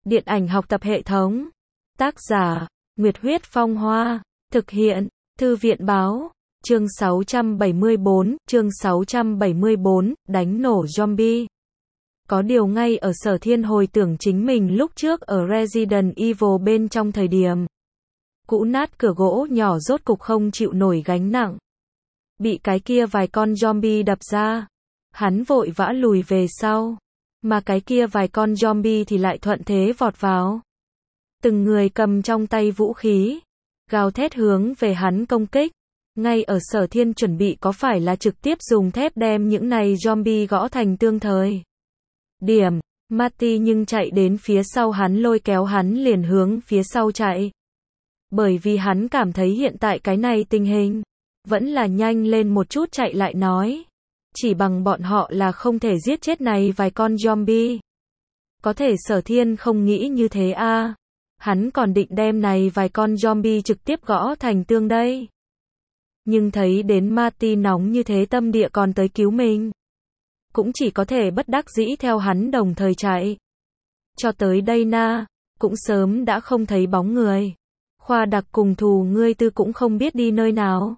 Điện ảnh học tập hệ thống. Tác giả, Nguyệt Huyết Phong Hoa. Thực hiện, Thư viện Báo. Chương 674, đánh nổ zombie. Có điều ngay ở Sở Thiên hồi tưởng chính mình lúc trước ở Resident Evil bên trong thời điểm cũ nát cửa gỗ nhỏ rốt cục không chịu nổi gánh nặng. Bị cái kia vài con zombie đập ra. Hắn vội vã lùi về sau. Mà cái kia vài con zombie thì lại thuận thế vọt vào. Từng người cầm trong tay vũ khí. Gào thét hướng về hắn công kích. Ngay ở Sở Thiên chuẩn bị có phải là trực tiếp dùng thép đem những này zombie gõ thành tương thời điểm. Marty nhưng chạy đến phía sau hắn lôi kéo hắn liền hướng phía sau chạy. Bởi vì hắn cảm thấy hiện tại cái này tình hình vẫn là nhanh lên một chút chạy lại nói. Chỉ bằng bọn họ là không thể giết chết này vài con zombie. Có thể Sở Thiên không nghĩ như thế a. Hắn còn định đem này vài con zombie trực tiếp gõ thành tương đây. Nhưng thấy đến Marty nóng như thế tâm địa còn tới cứu mình. Cũng chỉ có thể bất đắc dĩ theo hắn đồng thời chạy. Cho tới Dana, cũng sớm đã không thấy bóng người. Khoa đặc cùng thù ngươi tư cũng không biết đi nơi nào.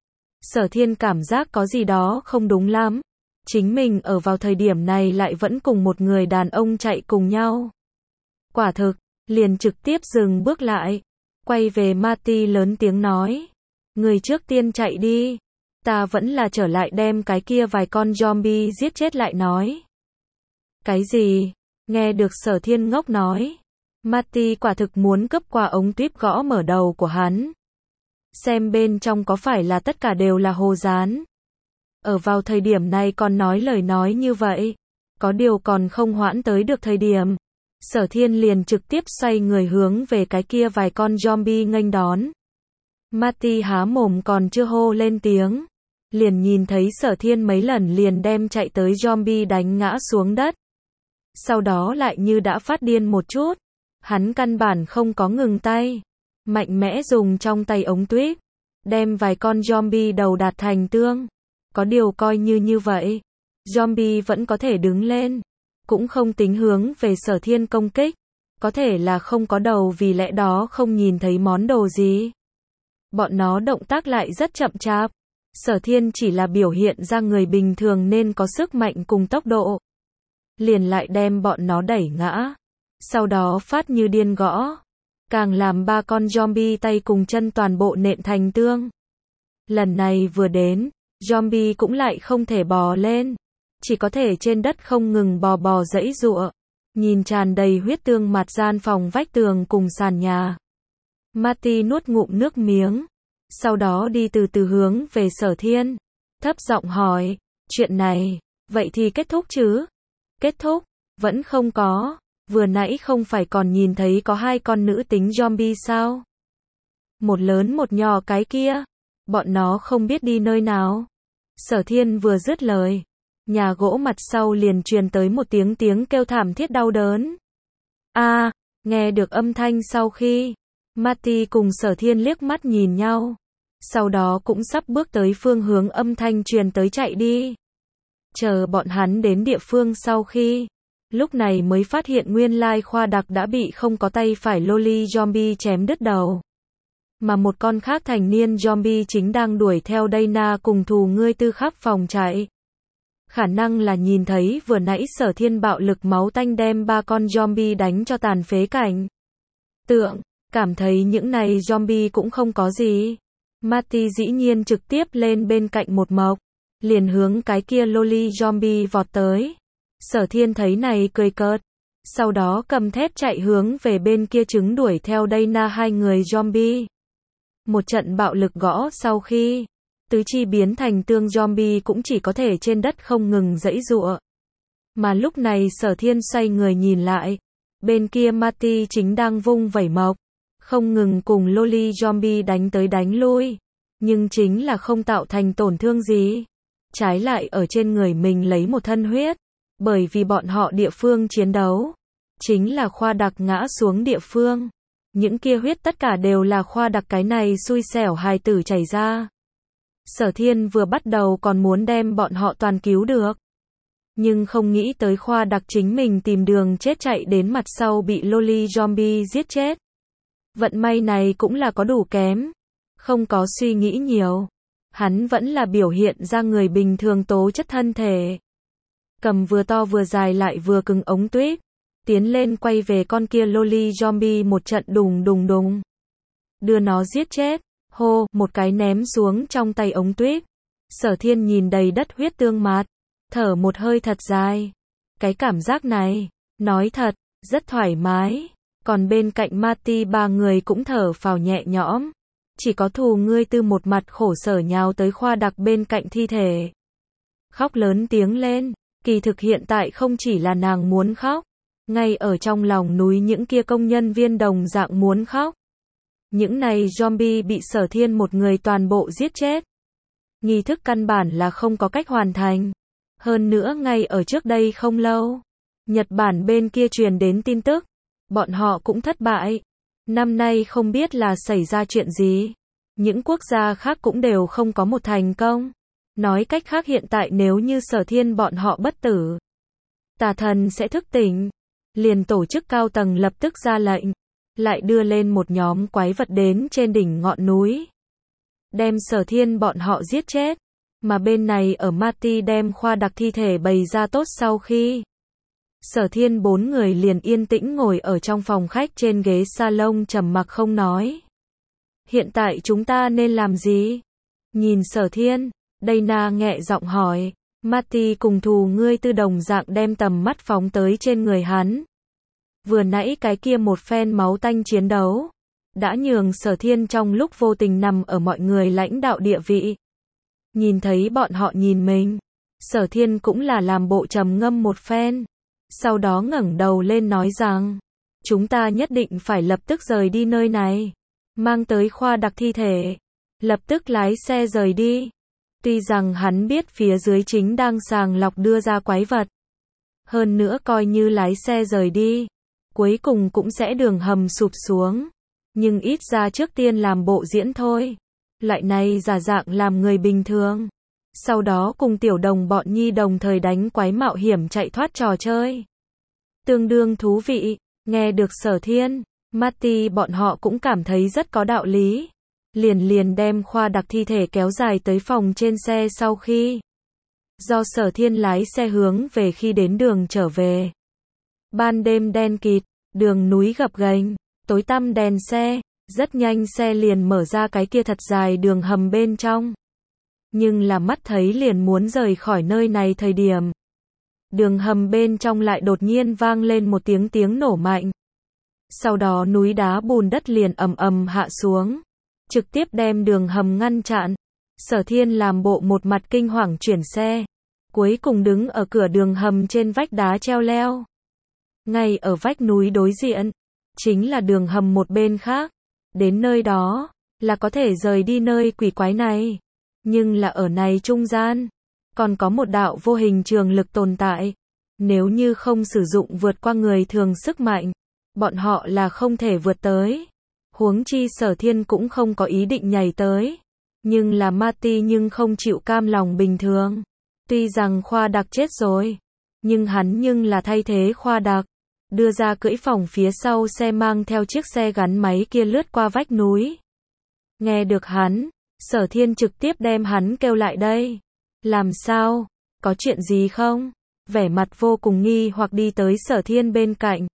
Sở Thiên cảm giác có gì đó không đúng lắm. Chính mình ở vào thời điểm này lại vẫn cùng một người đàn ông chạy cùng nhau. Quả thực, liền trực tiếp dừng bước lại. Quay về Marty lớn tiếng nói. Người trước tiên chạy đi. Ta vẫn là trở lại đem cái kia vài con zombie giết chết lại nói. Cái gì? Nghe được Sở Thiên ngốc nói. Marty quả thực muốn cướp qua ống tuyếp gõ mở đầu của hắn. Xem bên trong có phải là tất cả đều là hồ dán. Ở vào thời điểm này còn nói lời nói như vậy. Có điều còn không hoãn tới được thời điểm. Sở Thiên liền trực tiếp xoay người hướng về cái kia vài con zombie nghênh đón. Marty há mồm còn chưa hô lên tiếng. Liền nhìn thấy Sở Thiên mấy lần liền đem chạy tới zombie đánh ngã xuống đất. Sau đó lại như đã phát điên một chút. Hắn căn bản không có ngừng tay. Mạnh mẽ dùng trong tay ống tuyếp. Đem vài con zombie đầu đạt thành tương. Có điều coi như vậy. Zombie vẫn có thể đứng lên. Cũng không tính hướng về Sở Thiên công kích. Có thể là không có đầu vì lẽ đó không nhìn thấy món đồ gì. Bọn nó động tác lại rất chậm chạp. Sở Thiên chỉ là biểu hiện ra người bình thường nên có sức mạnh cùng tốc độ. Liền lại đem bọn nó đẩy ngã. Sau đó phát như điên gõ. Càng làm ba con zombie tay cùng chân toàn bộ nện thành tương. Lần này vừa đến, zombie cũng lại không thể bò lên. Chỉ có thể trên đất không ngừng bò giãy giụa. Nhìn tràn đầy huyết tương mặt gian phòng vách tường cùng sàn nhà. Marty nuốt ngụm nước miếng. Sau đó đi từ từ hướng về Sở Thiên. Thấp giọng hỏi, chuyện này, vậy thì kết thúc chứ? Kết thúc, vẫn không có. Vừa nãy không phải còn nhìn thấy có hai con nữ tính zombie sao? Một lớn một nhỏ cái kia. Bọn nó không biết đi nơi nào. Sở Thiên vừa dứt lời. Nhà gỗ mặt sau liền truyền tới một tiếng kêu thảm thiết đau đớn. Nghe được âm thanh sau khi. Marty cùng Sở Thiên liếc mắt nhìn nhau. Sau đó cũng sắp bước tới phương hướng âm thanh truyền tới chạy đi. Chờ bọn hắn đến địa phương sau khi. Lúc này mới phát hiện nguyên lai Khoa đặc đã bị không có tay phải loli zombie chém đứt đầu. Mà một con khác thành niên zombie chính đang đuổi theo Dana cùng thù ngươi tư khắp phòng chạy. Khả năng là nhìn thấy vừa nãy Sở Thiên bạo lực máu tanh đem ba con zombie đánh cho tàn phế cảnh tượng. Cảm thấy những này zombie cũng không có gì. Marty dĩ nhiên trực tiếp lên bên cạnh một mộc. Liền hướng cái kia loli zombie vọt tới. Sở Thiên thấy này cười cợt. Sau đó cầm thép chạy hướng về bên kia chứng đuổi theo Dana hai người zombie. Một trận bạo lực gõ sau khi. Tứ chi biến thành tương zombie cũng chỉ có thể trên đất không ngừng giãy giụa. Mà lúc này Sở Thiên xoay người nhìn lại. Bên kia Marty chính đang vung vẩy mộc. Không ngừng cùng loli zombie đánh tới đánh lui. Nhưng chính là không tạo thành tổn thương gì. Trái lại ở trên người mình lấy một thân huyết. Bởi vì bọn họ địa phương chiến đấu. Chính là Khoa đặc ngã xuống địa phương. Những kia huyết tất cả đều là Khoa đặc cái này xui xẻo hài tử chảy ra. Sở Thiên vừa bắt đầu còn muốn đem bọn họ toàn cứu được. Nhưng không nghĩ tới Khoa Đặc chính mình tìm đường chết chạy đến mặt sau bị Loli Zombie giết chết. Vận may này cũng là có đủ kém. Không có suy nghĩ nhiều. Hắn vẫn là biểu hiện ra người bình thường tố chất thân thể. Cầm vừa to vừa dài lại vừa cứng ống tuyết. Tiến lên quay về con kia Loli Zombie một trận đùng đùng đùng. Đưa nó giết chết. Hô, một cái ném xuống trong tay ống tuyết. Sở Thiên nhìn đầy đất huyết tương mạt. Thở một hơi thật dài. Cái cảm giác này, nói thật, rất thoải mái. Còn bên cạnh Marty ba người cũng thở phào nhẹ nhõm. Chỉ có Thù Ngươi Tư một mặt khổ sở nhào tới Khoa Đặc bên cạnh thi thể. Khóc lớn tiếng lên. Kỳ thực hiện tại không chỉ là nàng muốn khóc. Ngay ở trong lòng núi những kia công nhân viên đồng dạng muốn khóc. Những này zombie bị Sở Thiên một người toàn bộ giết chết. Nghi thức căn bản là không có cách hoàn thành. Hơn nữa ngay ở trước đây không lâu, Nhật Bản bên kia truyền đến tin tức, bọn họ cũng thất bại. Năm nay không biết là xảy ra chuyện gì. Những quốc gia khác cũng đều không có một thành công. Nói cách khác hiện tại nếu như Sở Thiên bọn họ bất tử, tà thần sẽ thức tỉnh. Liền tổ chức cao tầng lập tức ra lệnh, lại đưa lên một nhóm quái vật đến trên đỉnh ngọn núi. Đem Sở Thiên bọn họ giết chết. Mà bên này ở Marty đem Khoa Đặc thi thể bày ra tốt sau khi. Sở Thiên bốn người liền yên tĩnh ngồi ở trong phòng khách trên ghế salon trầm mặc không nói. Hiện tại chúng ta nên làm gì? Nhìn Sở Thiên, Dana nhẹ giọng hỏi. Marty cùng Thù Ngươi Tư đồng dạng đem tầm mắt phóng tới trên người hắn. Vừa nãy cái kia một phen máu tanh chiến đấu đã nhường Sở Thiên trong lúc vô tình nằm ở mọi người lãnh đạo địa vị. Nhìn thấy bọn họ nhìn mình, Sở Thiên cũng là làm bộ trầm ngâm một phen. Sau đó ngẩng đầu lên nói rằng, chúng ta nhất định phải lập tức rời đi nơi này. Mang tới Khoa Đặc thi thể. Lập tức lái xe rời đi. Tuy rằng hắn biết phía dưới chính đang sàng lọc đưa ra quái vật. Hơn nữa coi như lái xe rời đi, cuối cùng cũng sẽ đường hầm sụp xuống. Nhưng ít ra trước tiên làm bộ diễn thôi. Loại này giả dạng làm người bình thường. Sau đó cùng tiểu đồng bọn nhi đồng thời đánh quái mạo hiểm chạy thoát trò chơi. Tương đương thú vị. Nghe được Sở Thiên, Marty bọn họ cũng cảm thấy rất có đạo lý. Liền đem Khoa Đặc thi thể kéo dài tới phòng trên xe sau khi. Do Sở Thiên lái xe hướng về khi đến đường trở về. Ban đêm đen kịt, đường núi gập ghềnh, tối tăm đèn xe. Rất nhanh xe liền mở ra cái kia thật dài đường hầm bên trong. Nhưng là mắt thấy liền muốn rời khỏi nơi này thời điểm. Đường hầm bên trong lại đột nhiên vang lên một tiếng nổ mạnh. Sau đó núi đá bùn đất liền ầm ầm hạ xuống. Trực tiếp đem đường hầm ngăn chặn. Sở Thiên làm bộ một mặt kinh hoàng chuyển xe. Cuối cùng đứng ở cửa đường hầm trên vách đá treo leo. Ngay ở vách núi đối diện, chính là đường hầm một bên khác. Đến nơi đó, là có thể rời đi nơi quỷ quái này. Nhưng là ở này trung gian, còn có một đạo vô hình trường lực tồn tại. Nếu như không sử dụng vượt qua người thường sức mạnh, bọn họ là không thể vượt tới. Huống chi Sở Thiên cũng không có ý định nhảy tới. Nhưng là Marty nhưng không chịu cam lòng bình thường. Tuy rằng Khoa Đặc chết rồi, nhưng hắn nhưng là thay thế Khoa Đặc. Đưa ra cưỡi phòng phía sau xe mang theo chiếc xe gắn máy kia lướt qua vách núi. Nghe được hắn, Sở Thiên trực tiếp đem hắn kêu lại đây. Làm sao? Có chuyện gì không? Vẻ mặt vô cùng nghi hoặc đi tới Sở Thiên bên cạnh.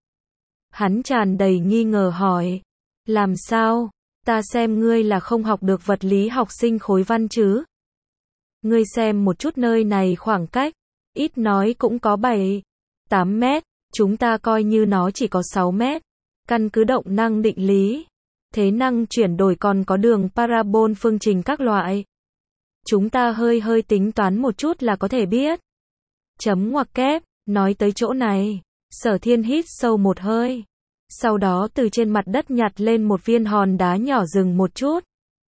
Hắn tràn đầy nghi ngờ hỏi. Làm sao? Ta xem ngươi là không học được vật lý học sinh khối văn chứ? Ngươi xem một chút nơi này khoảng cách, ít nói cũng có 7, 8 mét. Chúng ta coi như nó chỉ có 6 mét. Căn cứ động năng định lý, thế năng chuyển đổi còn có đường parabol phương trình các loại. Chúng ta hơi tính toán một chút là có thể biết. Chấm ngoặc kép, nói tới chỗ này, Sở Thiên hít sâu một hơi. Sau đó từ trên mặt đất nhặt lên một viên hòn đá nhỏ dừng một chút.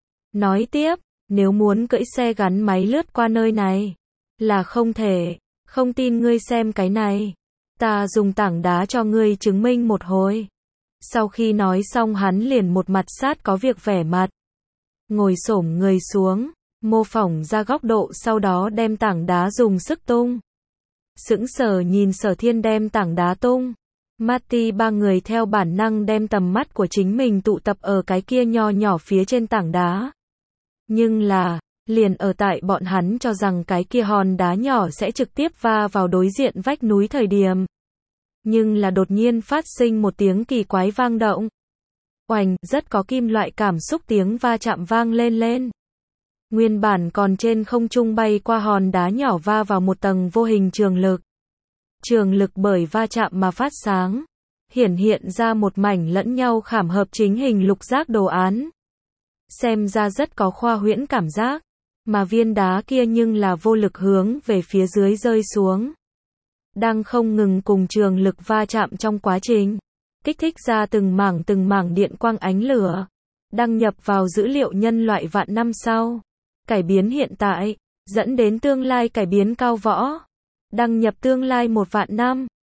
Nói tiếp, nếu muốn cưỡi xe gắn máy lướt qua nơi này, là không thể. Không tin ngươi xem cái này. Ta dùng tảng đá cho ngươi chứng minh một hồi. Sau khi nói xong hắn liền một mặt sát có việc vẻ mặt. Ngồi xổm người xuống, mô phỏng ra góc độ sau đó đem tảng đá dùng sức tung. Sững sờ nhìn Sở Thiên đem tảng đá tung. Marty ba người theo bản năng đem tầm mắt của chính mình tụ tập ở cái kia nho nhỏ phía trên tảng đá. Nhưng là, liền ở tại bọn hắn cho rằng cái kia hòn đá nhỏ sẽ trực tiếp va vào đối diện vách núi thời điểm. Nhưng là đột nhiên phát sinh một tiếng kỳ quái vang động. Oành, rất có kim loại cảm xúc tiếng va chạm vang lên. Nguyên bản còn trên không trung bay qua hòn đá nhỏ va vào một tầng vô hình trường lực. Trường lực bởi va chạm mà phát sáng, hiện ra một mảnh lẫn nhau khảm hợp chính hình lục giác đồ án. Xem ra rất có khoa huyễn cảm giác, mà viên đá kia nhưng là vô lực hướng về phía dưới rơi xuống. Đang không ngừng cùng trường lực va chạm trong quá trình, kích thích ra từng mảng điện quang ánh lửa, đăng nhập vào dữ liệu nhân loại vạn năm sau. Cải biến hiện tại, dẫn đến tương lai cải biến cao võ. Đăng nhập tương lai 1 vạn năm.